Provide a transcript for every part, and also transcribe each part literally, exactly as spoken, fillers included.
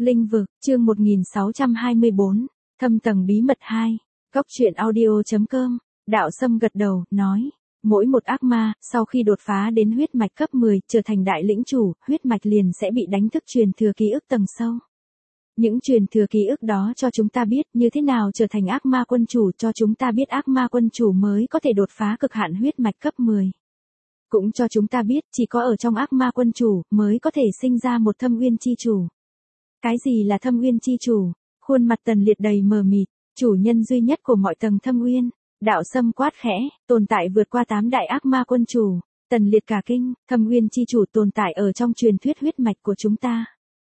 Linh vực, chương một nghìn sáu trăm hai mươi bốn, thâm tầng bí mật hai, góc truyện audio.com, Đạo Sâm gật đầu, nói, mỗi một ác ma, sau khi đột phá đến huyết mạch cấp mười, trở thành đại lĩnh chủ, huyết mạch liền sẽ bị đánh thức truyền thừa ký ức tầng sâu. Những truyền thừa ký ức đó cho chúng ta biết như thế nào trở thành ác ma quân chủ, cho chúng ta biết ác ma quân chủ mới có thể đột phá cực hạn huyết mạch cấp mười. Cũng cho chúng ta biết chỉ có ở trong ác ma quân chủ mới có thể sinh ra một thâm uyên chi chủ. Cái gì là thâm uyên chi chủ? Khuôn mặt Tần Liệt đầy mờ mịt, chủ nhân duy nhất của mọi tầng thâm uyên. Đạo Sâm quát khẽ, tồn tại vượt qua tám đại ác ma quân chủ. Tần Liệt cả kinh, thâm uyên chi chủ tồn tại ở trong truyền thuyết huyết mạch của chúng ta.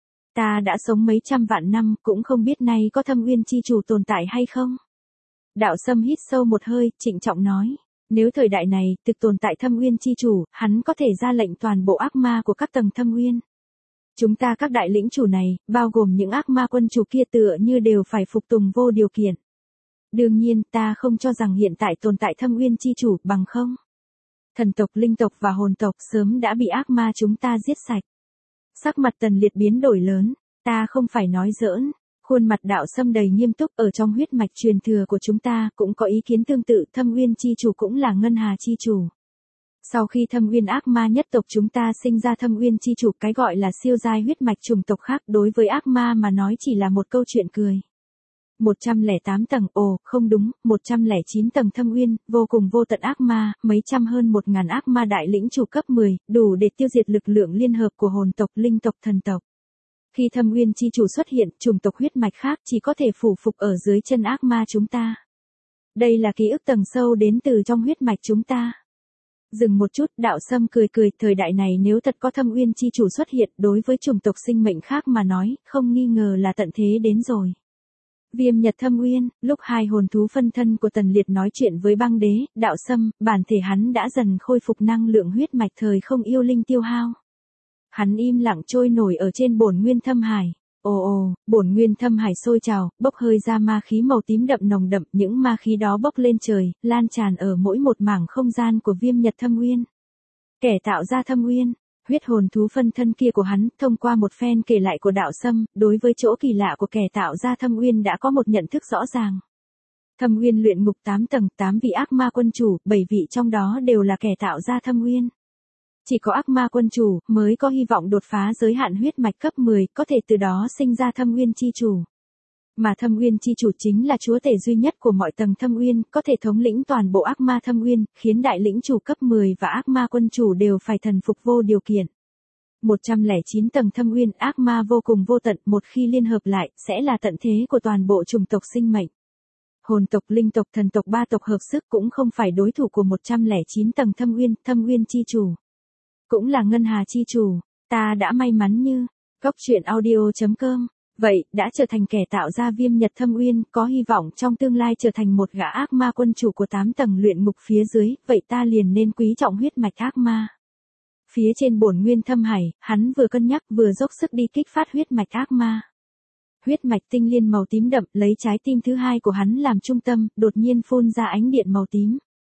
Ta đã sống mấy trăm vạn năm, cũng không biết nay có thâm uyên chi chủ tồn tại hay không. Đạo Sâm hít sâu một hơi, trịnh trọng nói, nếu thời đại này thực tồn tại thâm uyên chi chủ, hắn có thể ra lệnh toàn bộ ác ma của các tầng thâm uyên. Chúng ta các đại lĩnh chủ này, bao gồm những ác ma quân chủ kia tựa như đều phải phục tùng vô điều kiện. Đương nhiên, ta không cho rằng hiện tại tồn tại thâm uyên chi chủ, bằng không. Thần tộc, linh tộc và hồn tộc sớm đã bị ác ma chúng ta giết sạch. Sắc mặt Tần Liệt biến đổi lớn, ta không phải nói giỡn. Khuôn mặt Đạo Sâm đầy nghiêm túc, ở trong huyết mạch truyền thừa của chúng ta cũng có ý kiến tương tự, thâm uyên chi chủ cũng là ngân hà chi chủ. Sau khi thâm uyên ác ma nhất tộc chúng ta sinh ra thâm uyên chi chủ, cái gọi là siêu giai huyết mạch chủng tộc khác đối với ác ma mà nói chỉ là một câu chuyện cười. một trăm lẻ tám tầng, ồ, không đúng, một trăm lẻ chín tầng thâm uyên, vô cùng vô tận ác ma, mấy trăm hơn một ngàn ác ma đại lĩnh chủ cấp mười, đủ để tiêu diệt lực lượng liên hợp của hồn tộc, linh tộc, thần tộc. Khi thâm uyên chi chủ xuất hiện, chủng tộc huyết mạch khác chỉ có thể phủ phục ở dưới chân ác ma chúng ta. Đây là ký ức tầng sâu đến từ trong huyết mạch chúng ta. Dừng một chút, Đạo Sâm cười cười, thời đại này nếu thật có thâm uyên chi chủ xuất hiện, đối với chủng tộc sinh mệnh khác mà nói, không nghi ngờ là tận thế đến rồi. Viêm Nhật Thâm Uyên, lúc hai hồn thú phân thân của Tần Liệt nói chuyện với băng đế, Đạo Sâm, bản thể hắn đã dần khôi phục năng lượng huyết mạch thời không yêu linh tiêu hao. Hắn im lặng trôi nổi ở trên bổn nguyên thâm hải. Ồ ồ, bổn nguyên thâm hải sôi trào, bốc hơi ra ma khí màu tím đậm nồng đậm, những ma khí đó bốc lên trời, lan tràn ở mỗi một mảng không gian của Viêm Nhật Thâm Uyên. Kẻ tạo ra thâm uyên, huyết hồn thú phân thân kia của hắn, thông qua một phen kể lại của Đạo Sâm, đối với chỗ kỳ lạ của kẻ tạo ra thâm uyên đã có một nhận thức rõ ràng. Thâm uyên luyện ngục tám tầng, tám vị ác ma quân chủ, bảy vị trong đó đều là kẻ tạo ra thâm uyên. Chỉ có ác ma quân chủ mới có hy vọng đột phá giới hạn huyết mạch cấp mười, có thể từ đó sinh ra thâm uyên chi chủ. Mà thâm uyên chi chủ chính là chúa tể duy nhất của mọi tầng thâm uyên, có thể thống lĩnh toàn bộ ác ma thâm uyên, khiến đại lĩnh chủ cấp mười và ác ma quân chủ đều phải thần phục vô điều kiện. một trăm lẻ chín tầng thâm uyên, ác ma vô cùng vô tận, một khi liên hợp lại, sẽ là tận thế của toàn bộ chủng tộc sinh mệnh. Hồn tộc, linh tộc, thần tộc ba tộc hợp sức cũng không phải đối thủ của một trăm lẻ chín tầng thâm uyên, thâm uyên chi chủ. Cũng là ngân hà chi chủ, ta đã may mắn như, góc truyện audio.com, vậy, đã trở thành kẻ tạo ra Viêm Nhật Thâm Uyên, có hy vọng trong tương lai trở thành một gã ác ma quân chủ của tám tầng luyện ngục phía dưới, vậy ta liền nên quý trọng huyết mạch ác ma. Phía trên bổn nguyên thâm hải, hắn vừa cân nhắc vừa dốc sức đi kích phát huyết mạch ác ma. Huyết mạch tinh liên màu tím đậm, lấy trái tim thứ hai của hắn làm trung tâm, đột nhiên phun ra ánh điện màu tím.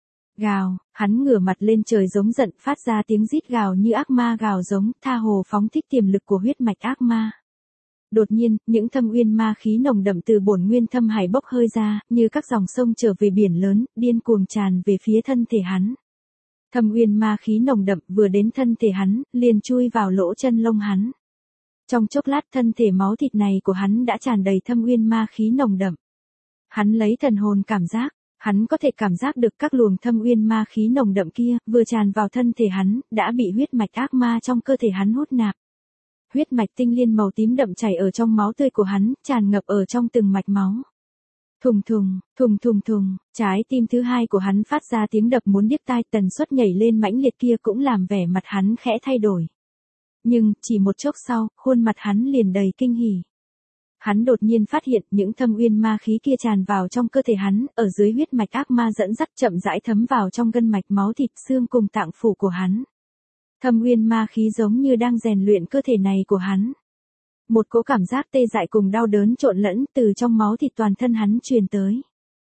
Gào, hắn ngửa mặt lên trời giống giận, phát ra tiếng rít gào như ác ma gào giống, tha hồ phóng thích tiềm lực của huyết mạch ác ma. Đột nhiên, những thâm uyên ma khí nồng đậm từ bổn nguyên thâm hải bốc hơi ra, như các dòng sông trở về biển lớn, điên cuồng tràn về phía thân thể hắn. Thâm uyên ma khí nồng đậm vừa đến thân thể hắn, liền chui vào lỗ chân lông hắn. Trong chốc lát thân thể máu thịt này của hắn đã tràn đầy thâm uyên ma khí nồng đậm. Hắn lấy thần hồn cảm giác. Hắn có thể cảm giác được các luồng thâm uyên ma khí nồng đậm kia, vừa tràn vào thân thể hắn, đã bị huyết mạch ác ma trong cơ thể hắn hút nạp. Huyết mạch tinh liên màu tím đậm chảy ở trong máu tươi của hắn, tràn ngập ở trong từng mạch máu. Thùng thùng, thùng thùng thùng, trái tim thứ hai của hắn phát ra tiếng đập muốn điếc tai, tần suất nhảy lên mãnh liệt kia cũng làm vẻ mặt hắn khẽ thay đổi. Nhưng, chỉ một chốc sau, khuôn mặt hắn liền đầy kinh hỉ. Hắn đột nhiên phát hiện những thâm uyên ma khí kia tràn vào trong cơ thể hắn, ở dưới huyết mạch ác ma dẫn dắt chậm rãi thấm vào trong gân mạch máu thịt xương cùng tạng phủ của hắn. Thâm uyên ma khí giống như đang rèn luyện cơ thể này của hắn. Một cỗ cảm giác tê dại cùng đau đớn trộn lẫn từ trong máu thịt toàn thân hắn truyền tới.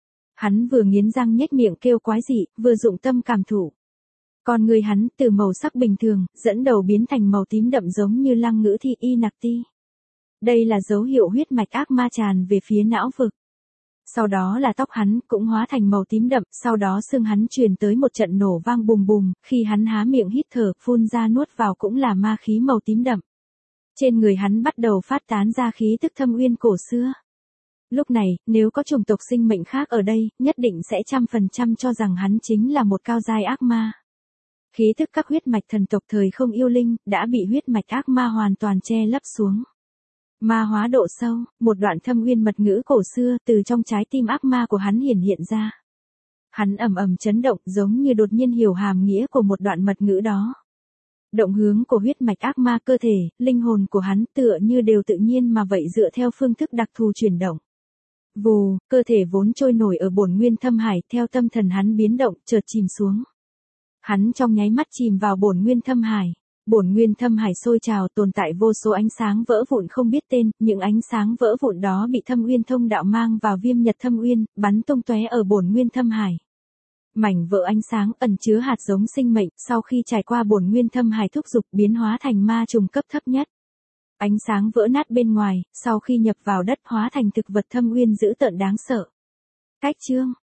Hắn vừa nghiến răng nhếch miệng kêu quái dị, vừa dụng tâm cảm thụ. Con người hắn từ màu sắc bình thường, dẫn đầu biến thành màu tím đậm giống như lăng ngữ thi y nặc ti. Đây là dấu hiệu huyết mạch ác ma tràn về phía não vực. Sau đó là tóc hắn cũng hóa thành màu tím đậm, sau đó xương hắn truyền tới một trận nổ vang bùm bùm, khi hắn há miệng hít thở, phun ra nuốt vào cũng là ma khí màu tím đậm. Trên người hắn bắt đầu phát tán ra khí tức thâm uyên cổ xưa. Lúc này, nếu có chủng tộc sinh mệnh khác ở đây, nhất định sẽ trăm phần trăm cho rằng hắn chính là một cao giai ác ma. Khí tức các huyết mạch thần tộc thời không yêu linh, đã bị huyết mạch ác ma hoàn toàn che lấp xuống. Ma hóa độ sâu, một đoạn thâm uyên mật ngữ cổ xưa từ trong trái tim ác ma của hắn hiển hiện ra. Hắn ầm ầm chấn động giống như đột nhiên hiểu hàm nghĩa của một đoạn mật ngữ đó. Động hướng của huyết mạch ác ma cơ thể, linh hồn của hắn tựa như đều tự nhiên mà vậy dựa theo phương thức đặc thù chuyển động. Vù, cơ thể vốn trôi nổi ở bổn nguyên thâm hải theo tâm thần hắn biến động chợt chìm xuống. Hắn trong nháy mắt chìm vào bổn nguyên thâm hải. Bổn nguyên thâm hải sôi trào tồn tại vô số ánh sáng vỡ vụn không biết tên, những ánh sáng vỡ vụn đó bị thâm uyên thông đạo mang vào viêm nhật thâm uyên, bắn tung tóe ở bổn nguyên thâm hải. Mảnh vỡ ánh sáng ẩn chứa hạt giống sinh mệnh, sau khi trải qua bổn nguyên thâm hải thúc dục biến hóa thành ma trùng cấp thấp nhất. Ánh sáng vỡ nát bên ngoài, sau khi nhập vào đất hóa thành thực vật thâm uyên dữ tợn đáng sợ. Cách chương